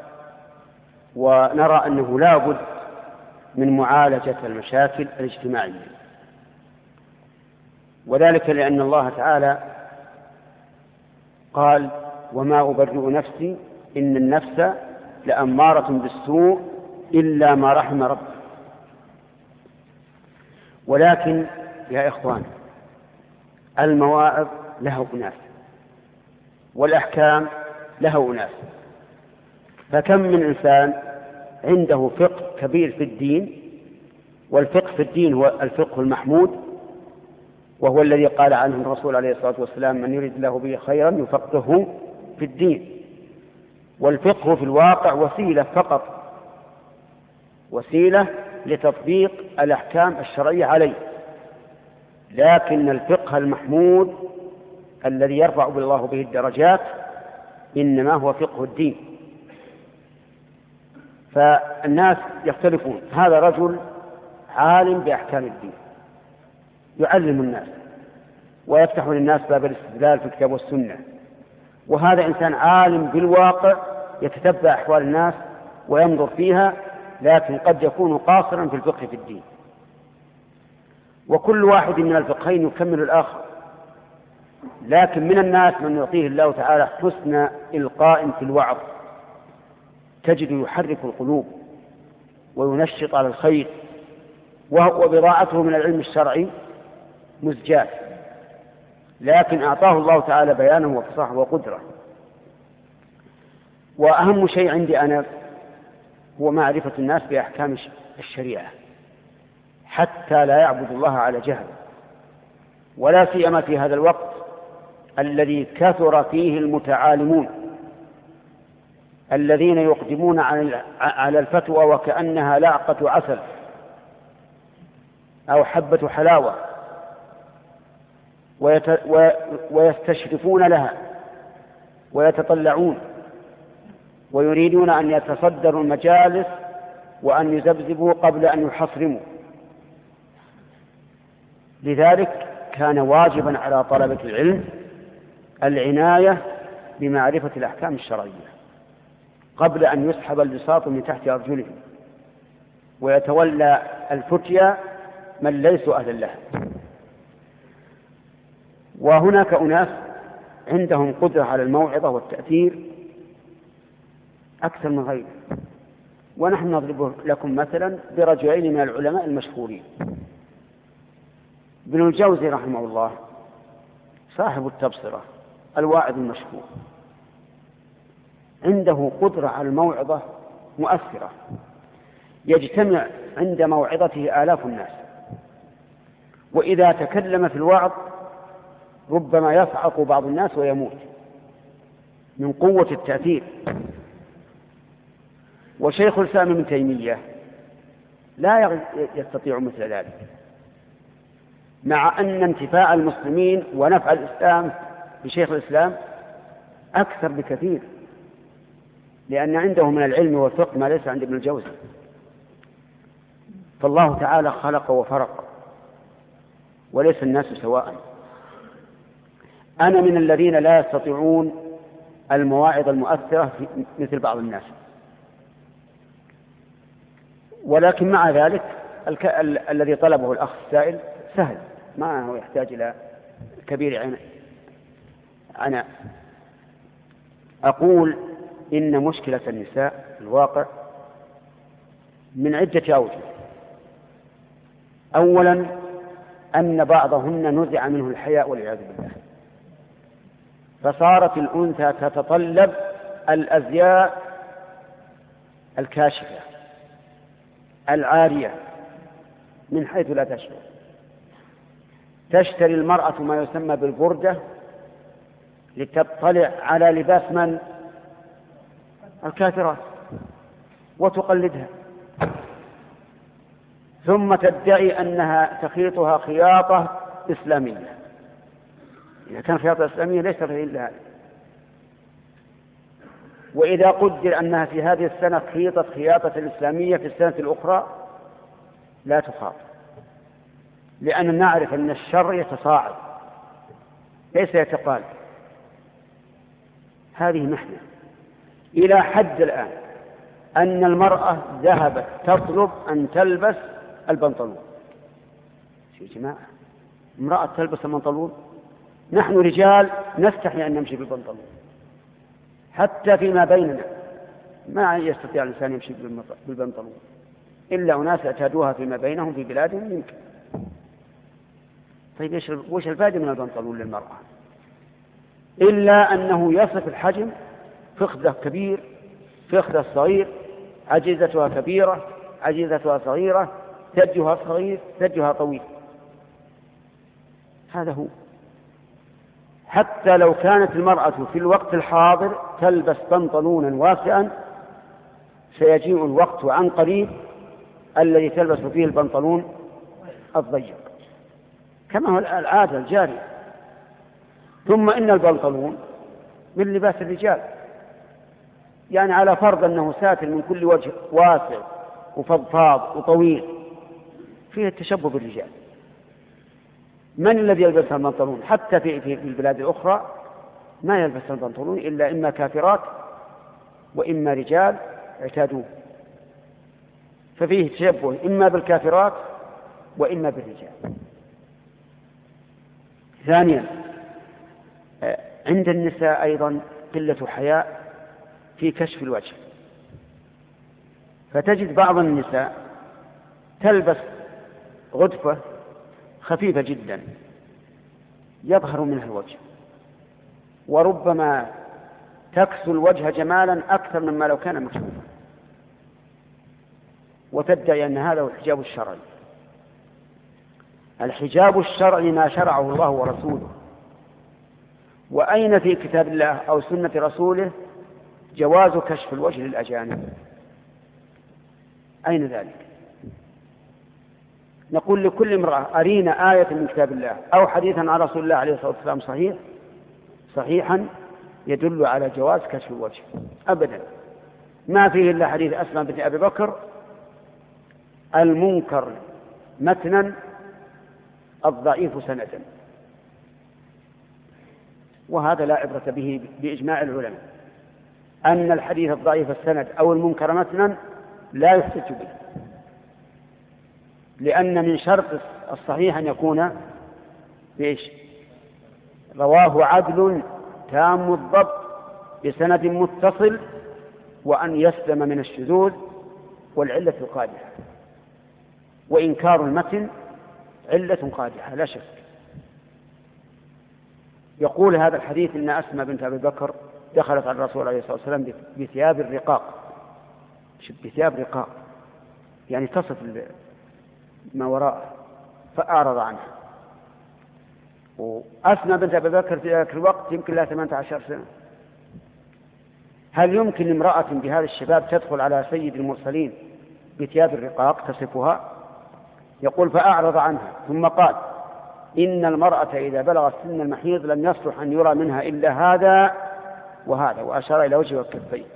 ونرى أنه لا بد من معالجة المشاكل الاجتماعية، وذلك لأن الله تعالى قال: وما أبرئ نفسي إن النفس لأمارة بالسوء إلا ما رحم ربي. ولكن يا إخوان، المواعظ لها أناس والأحكام لها أناس، فكم من إنسان عنده فقه كبير في الدين، والفقه في الدين هو الفقه المحمود، وهو الذي قال عنه الرسول عليه الصلاة والسلام: من يريد الله به خيرا يفقهه في الدين. والفقه في الواقع وسيلة فقط، وسيلة لتطبيق الأحكام الشرعية عليه، لكن الفقه المحمود الذي يرفع الله به الدرجات إنما هو فقه الدين. فالناس يختلفون. هذا رجل عالم بأحكام الدين يعلم الناس ويفتح للناس باب الاستدلال في الكتاب والسنة، وهذا إنسان عالم بالواقع يتتبع أحوال الناس وينظر فيها، لكن قد يكون قاصرا في الفقه في الدين. وكل واحد من الفقهين يكمل الآخر، لكن من الناس من يعطيه الله تعالى حسن إلقاء في الوعظ، تجد يحرك القلوب وينشط على الخير، وبضاعته من العلم الشرعي مزجاة، لكن أعطاه الله تعالى بيانه وفصاحه وقدرة. وأهم شيء عندي أنا هو معرفة الناس بأحكام الشريعة حتى لا يعبد الله على جهل، ولا سيما في هذا الوقت الذي كثر فيه المتعالمون الذين يقدمون على الفتوى وكأنها لعقة عسل أو حبة حلاوة، ويستشرفون لها ويتطلعون ويريدون أن يتصدروا المجالس وأن يذبذبوا قبل أن يحصرموا. لذلك كان واجبا على طلبة العلم العناية بمعرفة الأحكام الشرعية قبل أن يسحب البساط من تحت أرجلهم ويتولى الفتيا من ليسوا أهلا لها. وهناك أناس عندهم قدرة على الموعظة والتأثير أكثر من غيره، ونحن نضرب لكم مثلا برجلين من العلماء المشهورين. ابن الجوزي رحمه الله صاحب التبصرة الواعظ المشهور، عنده قدرة على الموعظة مؤثرة، يجتمع عند موعظته آلاف الناس، وإذا تكلم في الوعظ ربما يصعق بعض الناس ويموت من قوة التأثير. وشيخ الإسلام ابن تيمية لا يستطيع مثل ذلك، مع أن انتفاع المسلمين ونفع الإسلام بشيخ الإسلام أكثر بكثير، لأن عنده من العلم والفقه ما ليس عند ابن الجوزي. فالله تعالى خلق وفرق وليس الناس سواء. أنا من الذين لا يستطيعون المواعظ المؤثرة مثل بعض الناس، ولكن مع ذلك الك... ال... الذي طلبه الأخ السائل سهل، ما هو يحتاج إلى كبير عناء. أقول إن مشكلة النساء في الواقع من عدة أوجه. أولا أن بعضهن نزع منه الحياء والعياذ بالله، فصارت الأنثى تتطلب الأزياء الكاشفة العارية من حيث لا تشعر. تشتري المرأة ما يسمى بالبردة لتطلع على لباس من؟ الكافرات، وتقلدها، ثم تدعي أنها تخيطها خياطة إسلامية. إذا كان خياطة إسلامية ليس فيه إلا هذا. وإذا قدر أنها في هذه السنة خيطت خياطة الإسلامية في السنة الأخرى لا تخاط، لأن نعرف أن الشر يتصاعد ليس يتقالب. هذه محنة إلى حد الآن أن المرأة ذهبت تطلب أن تلبس البنطلون. يا جماعة، امرأة تلبس البنطلون؟ نحن رجال نستحي أن نمشي بالبنطلون، حتى فيما بيننا ما يستطيع الإنسان يمشي بالبنطلون إلا أناس اعتادوها فيما بينهم في بلادهم يمكن. طيب وش الفائدة من البنطلون للمرأة؟ إلا أنه يصف الحجم، فخذه كبير، فخذه صغير، عجيزتها كبيرة، عجيزتها صغيرة، ثديها صغير، ثديها طويل. هذا هو. حتى لو كانت المرأة في الوقت الحاضر تلبس بنطلونا واسعا، سيجيء الوقت عن قريب الذي تلبس فيه البنطلون الضيق كما هو العادة الجارية. ثم إن البنطلون من لباس الرجال، يعني على فرض أنه ساتر من كل وجه، واسع وفضفاض وطويل، فيه التشبه بالرجال. من الذي يلبس البنطلون؟ حتى في في البلاد الأخرى ما يلبس البنطلون إلا إما كافرات وإما رجال اعتادوه، ففيه تشبه إما بالكافرات وإما بالرجال. ثانيا، عند النساء أيضا قلة حياء في كشف الوجه، فتجد بعض النساء تلبس غدفة خفيفة جدا يظهر منها الوجه، وربما تكسو الوجه جمالا أكثر مما لو كان مكشوفا، وتدعي أن هذا هو الحجاب الشرعي. الحجاب الشرعي ما شرعه الله ورسوله. وأين في كتاب الله أو سنة رسوله جواز كشف الوجه للأجانب؟ أين ذلك؟ نقول لكل امرأة أرينا آية من كتاب الله أو حديثا عن رسول الله عليه الصلاة والسلام صحيح صحيحا يدل على جواز كشف الوجه. أبدا ما فيه إلا حديث أسماء بنت أبي بكر المنكر متنا الضعيف سندا، وهذا لا عبرة به بإجماع العلماء، أن الحديث الضعيف السند أو المنكر متنا لا يحتج به، لأن من شرط الصحيح أن يكون بإيش؟ رواه عدل تام الضبط بسند متصل، وأن يسلم من الشذوذ والعلة القادحة. وإنكار المتن علة قادحة لا شك. يقول هذا الحديث إن أسماء بنت أبي بكر دخلت على الرسول عليه الصلاة والسلام بثياب الرقاق، بثياب رقاق يعني تصف ما وراءه، فأعرض عنها. وأسماء بنت أبي بكر في ذلك الوقت يمكن لها ثمانية عشر سنة. هل يمكن امرأة بهذا الشباب تدخل على سيد المرسلين بثياب الرقاق تصفها؟ يقول فأعرض عنها، ثم قال إن المرأة إذا بلغت سن المحيض لم يصلح أن يرى منها إلا هذا وهذا، وأشار إلى وجهه والكفين.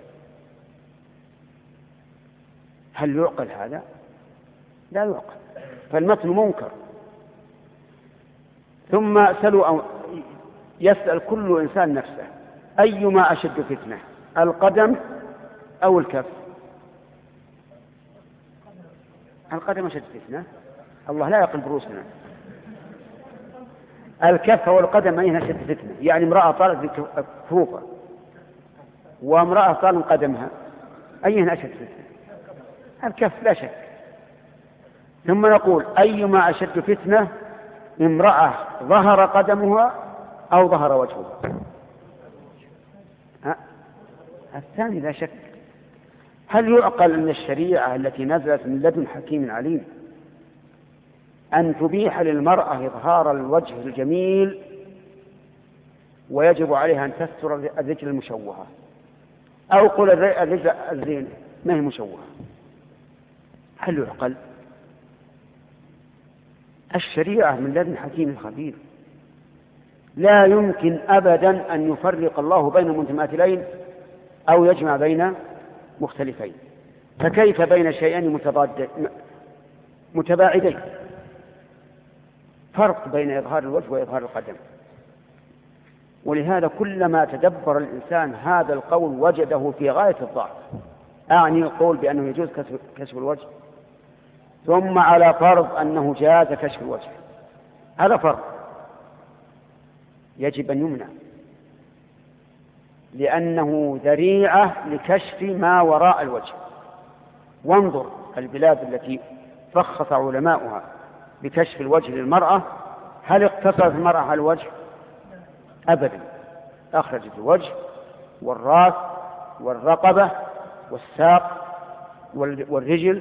هل يعقل هذا؟ لا يعقل. فالمتن منكر. ثم سلوا يسأل كل إنسان نفسه أيما أشد فتنة، القدم أو الكف؟ القدم أشد فتنة، الله لا يقل برؤوسنا. الكف والقدم أيها أشد فتنة؟ يعني امرأة طالت كفوفها وامرأة طال قدمها، أيها أشد فتنة؟ الكف لا شك. ثم نقول أيما أشد فتنة، امرأة ظهر قدمها أو ظهر وجهها؟ الثاني لا شك. هل يعقل أن الشريعة التي نزلت من لدن حكيم عليم أن تبيح للمرأة إظهار الوجه الجميل ويجب عليها أن تستر الرجل المشوهة، أو قل الرجل الزين ما هي مشوهة؟ هل يعقل؟ الشريعة من لدن حكيم خبير، لا يمكن أبدا أن يفرق الله بين متماثلين أو يجمع بين مختلفين، فكيف بين شيئين متباعدين؟ فرق بين إظهار الوجه وإظهار القدم. ولهذا كلما تدبر الإنسان هذا القول وجده في غاية الضعف. أعني القول بأنه يجوز كشف الوجه ثم على فرض أنه جاز كشف الوجه، هذا فرض يجب أن يمنع، لأنه ذريعة لكشف ما وراء الوجه. وانظر البلاد التي فخص علماؤها بكشف الوجه للمرأة، هل اقتصرت المرأة على الوجه؟ أبدا، أخرجت الوجه والرأس والرقبة والساق والرجل،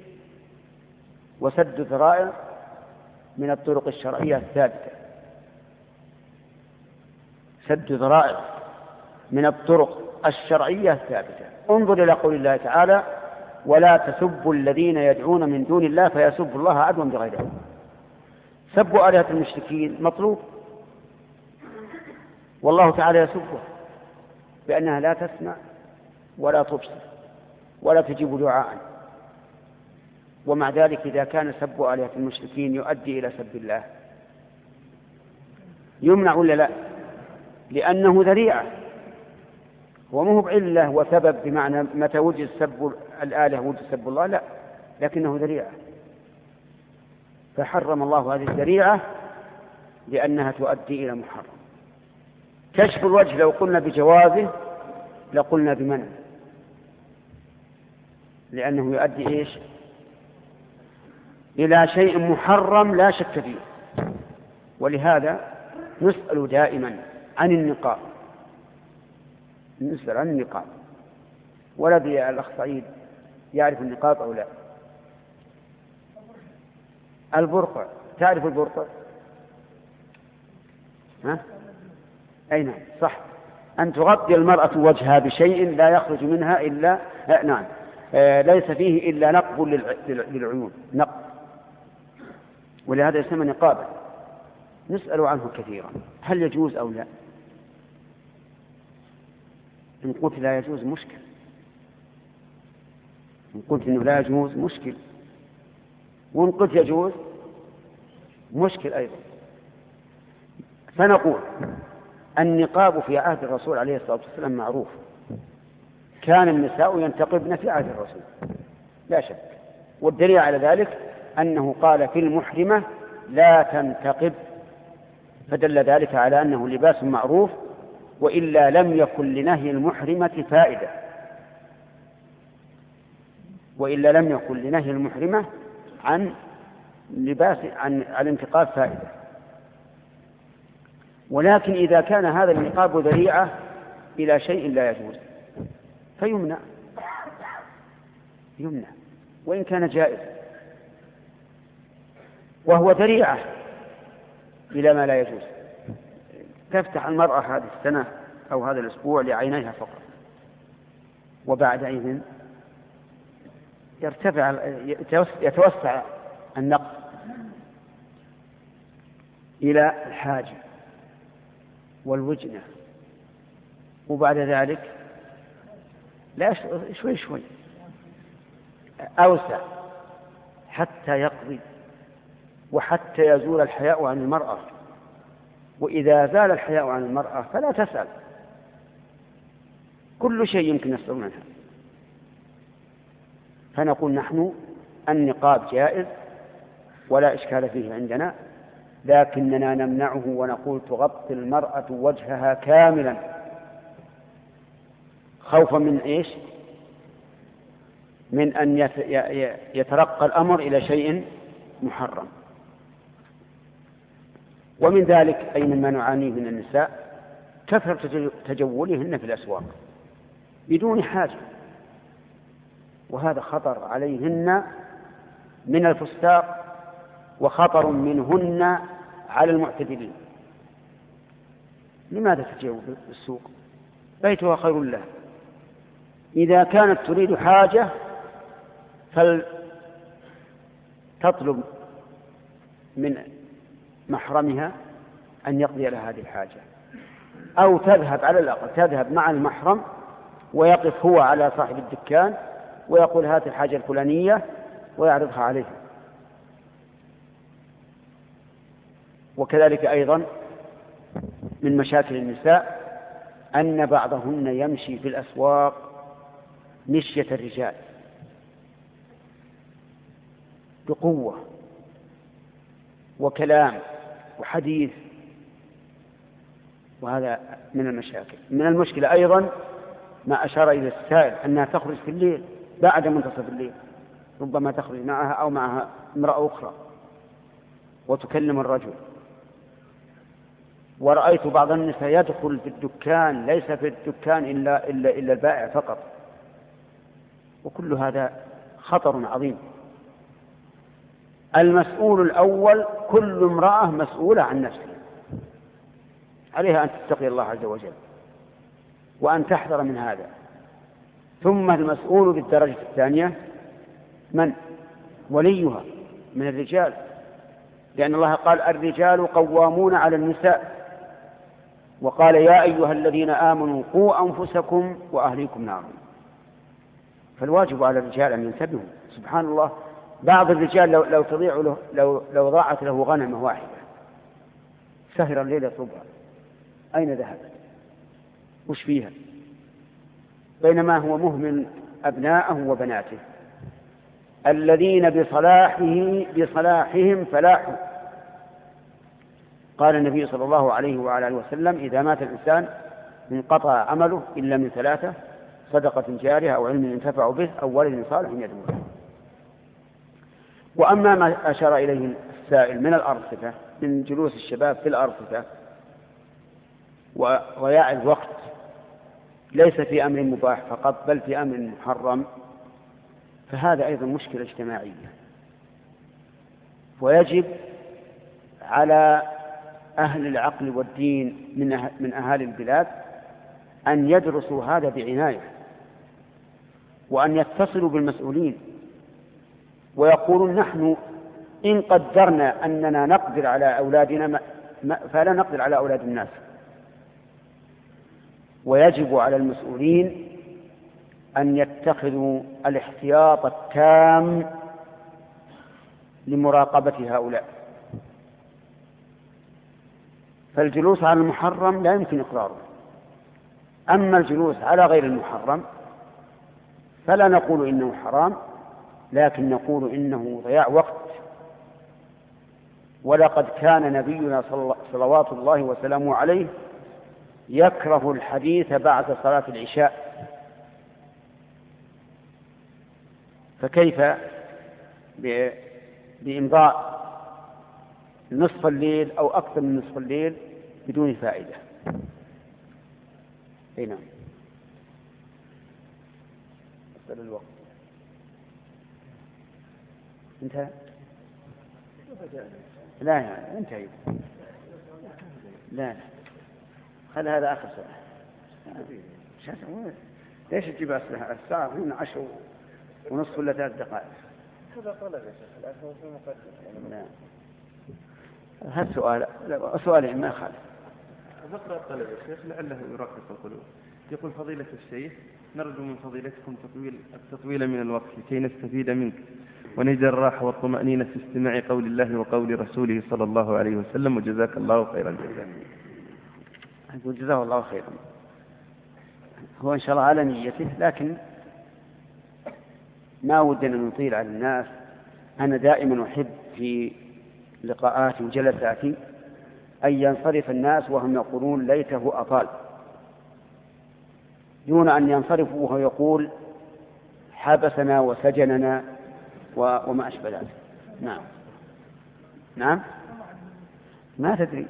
وسد الذرائع من الطرق الشرعية الثابتة. سد ذرائع من الطرق الشرعية الثابتة. انظر إلى قول الله تعالى: ولا تسبوا الذين يدعون من دون الله فيسبوا الله عدوا بغير علم. سب آلهة المشركين مطلوب، والله تعالى يسبه بأنها لا تسمع ولا تبصر ولا تجيب دعاء. ومع ذلك إذا كان سب آلهة المشركين يؤدي إلى سب الله يمنع ولا لا؟ لأنه ذريعة، ومو بعلة وسبب بمعنى متى وجد سب الآلهة وجد سب الله، لا، لكنه ذريعة، فحرم الله هذه الذريعة لأنها تؤدي إلى محرم. كشف الوجه لو قلنا بجوازه لقلنا بمنع، لأنه يؤدي إيش؟ إلى شيء محرم لا شك فيه. ولهذا نسأل دائما عن النقاب، نسأل عن النقاب. ولدي الأخ سعيد يعرف النقاب أو لا؟ البرقع، تعرف البرقع؟ ها؟ أي نعم، صح، أن تغطي المرأة وجهها بشيء لا يخرج منها إلا آه نعم آه ليس فيه إلا نقب للعيون، نقب، ولهذا يسمى نقابا. نسأل عنه كثيرا، هل يجوز أو لا؟ إن قلت لا يجوز مشكل، إن قلت إنه لا يجوز مشكل، وإن قلت يجوز مشكل أيضا. فنقول النقاب في عهد الرسول عليه الصلاة والسلام معروف، كان النساء ينتقبن في عهد الرسول لا شك، والدليل على ذلك أنه قال في المحرمة لا تنتقب، فدل ذلك على أنه لباس معروف، وإلا لم يكن لنهي المحرمة فائدة، وإلا لم يكن لنهي المحرمة عن لباس عن الانتقاب فائدة. ولكن إذا كان هذا النقاب ذريعة إلى شيء لا يجوز فيمنع، يمنع وإن كان جائز، وهو ذريعة إلى ما لا يجوز. تفتح المرأة هذه السنة أو هذا الأسبوع لعينيها فقط، وبعد عين يرتفع يتوسع النقب إلى الحاجب والوجنة، وبعد ذلك لا شوي شوي أوسع حتى يقضي وحتى يزول الحياء عن المرأة، وإذا زال الحياء عن المرأة فلا تسأل، كل شيء يمكن يصدر منها. فنقول نحن النقاب جائز ولا إشكال فيه عندنا، لكننا نمنعه ونقول تغطي المرأة وجهها كاملا خوفا من إيش؟ من أن يترقى الأمر إلى شيء محرم. ومن ذلك أي مما نعانيه من النساء كثرة تجولهن في الأسواق بدون حاجة، وهذا خطر عليهن من الفساق وخطر منهن على المعتدلين. لماذا تتجول بالسوق؟ بيتها خير له. إذا كانت تريد حاجة فلتطلب من محرمها أن يقضي لها هذه الحاجة، أو تذهب على الأقل تذهب مع المحرم ويقف هو على صاحب الدكان ويقول هات الحاجة الفلانية ويعرضها عليه. وكذلك أيضا من مشاكل النساء أن بعضهن يمشي في الأسواق مشية الرجال بقوة وكلام وحديث، وهذا من المشاكل. من المشكلة أيضا ما أشار إلى السائل أنها تخرج في الليل بعد منتصف الليل، ربما تخرج معها أو معها امرأة أخرى وتكلم الرجل. ورأيت بعض النساء يدخل في الدكان ليس في الدكان إلا, إلا, إلا البائع فقط، وكل هذا خطر عظيم. المسؤول الأول كل امرأة مسؤولة عن نفسها، عليها أن تتقي الله عز وجل وأن تحذر من هذا. ثم المسؤول بالدرجة الثانية من؟ وليها من الرجال، لأن الله قال الرجال قوامون على النساء، وقال يا أيها الذين آمنوا قوا أنفسكم وأهليكم نارا. فالواجب على الرجال أن ينتبهوا. سبحان الله، بعض الرجال لو, لو تضيع له لو, لو ضاعت له غنمة واحدة سهر الليل يطلبها، أين ذهبت؟ وش فيها؟ بينما هو مهمل أبناءه وبناته الذين بصلاحه بصلاحهم فلاحوا. قال النبي صلى الله عليه وعلى آله وسلم إذا مات الإنسان انقطع عمله إلا من ثلاثة: صدقة جارية أو علم ينتفع به أو ولد صالح يدعو له. وأما ما أشار إليه السائل من الأرصفة، من جلوس الشباب في الأرصفة وضياع الوقت ليس في أمر مباح فقط بل في أمر محرم، فهذا أيضا مشكلة اجتماعية، ويجب على أهل العقل والدين من من أهالي البلاد أن يدرسوا هذا بعناية، وأن يتصلوا بالمسؤولين ويقولون نحن إن قدرنا أننا نقدر على أولادنا فلا نقدر على أولاد الناس. ويجب على المسؤولين أن يتخذوا الاحتياط التام لمراقبة هؤلاء. فالجلوس على المحرم لا يمكن إقراره، أما الجلوس على غير المحرم فلا نقول إنه حرام، لكن نقول إنه ضياع وقت. ولقد كان نبينا صلوات الله وسلامه عليه يكره الحديث بعد صلاة العشاء، فكيف بإمضاء نصف الليل أو أكثر من نصف الليل بدون فائدة؟ أي نعم. أسأل الوقت انتهى؟ لا لا انتهى. لا خلي هذا آخر سؤال. ليش تجيب الساعة هنا عشر ونصف ولا ثلاث دقائق؟ هذا طلب يا شيخ، الأخوة في مقدمة. لا هذا سؤال سؤالين ما يخالف. ذكر الطلب يا شيخ لعله يرقق القلوب. يقول فضيلة الشيخ نرجو من فضيلتكم تطويل التطويل من الوقت كي نستفيد منك، ونجد الراحة والطمأنينة في استماع قول الله وقول رسوله صلى الله عليه وسلم. وجزاك الله خيرا جزاك. أقول جزاه الله خيرا. هو إن شاء الله على نيته، لكن ما ودنا نطيل على الناس. أنا دائما أحب في لقاءاتي وجلساتي أن ينصرف الناس وهم يقولون ليته أطال، دون أن ينصرفوا وهو يقول حبسنا وسجننا وما أشبه ذلك. نعم نعم ما تدري.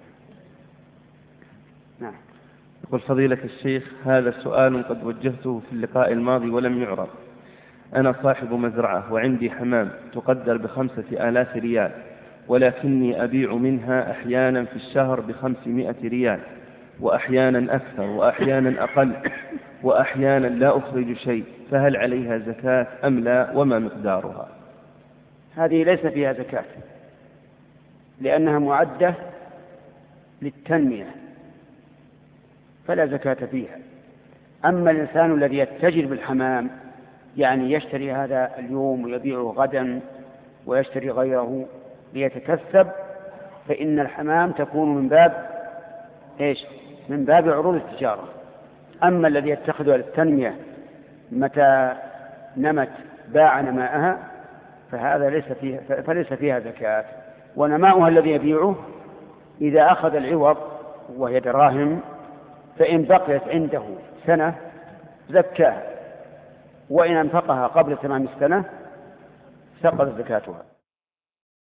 نعم. يقول فضيلة الشيخ هذا سؤال قد وجهته في اللقاء الماضي ولم يعرض. أنا صاحب مزرعة وعندي حمام تقدر بخمسة آلاف ريال، ولكني أبيع منها أحيانا في الشهر بخمسمائة ريال، وأحيانا أكثر وأحيانا أقل، وأحيانا لا أخرج شيء، فهل عليها زكاة أم لا، وما مقدارها؟ هذه ليس فيها زكاة، لأنها معدة للتنمية فلا زكاة فيها. أما الإنسان الذي يتجر بالحمام، يعني يشتري هذا اليوم ويبيعه غدا ويشتري غيره ليتكسب، فإن الحمام تكون من باب إيش؟ من باب عروض التجارة. أما الذي يتخذها للتنمية متى نمت باع نماءها فهذا ليس فيها فليس فيها زكاة. ونماؤها الذي يبيعه إذا أخذ العوض وهي دراهم فإن بقيت عنده سنة زكاها، وإن أنفقها قبل تمام السنة سقطت زكاتها.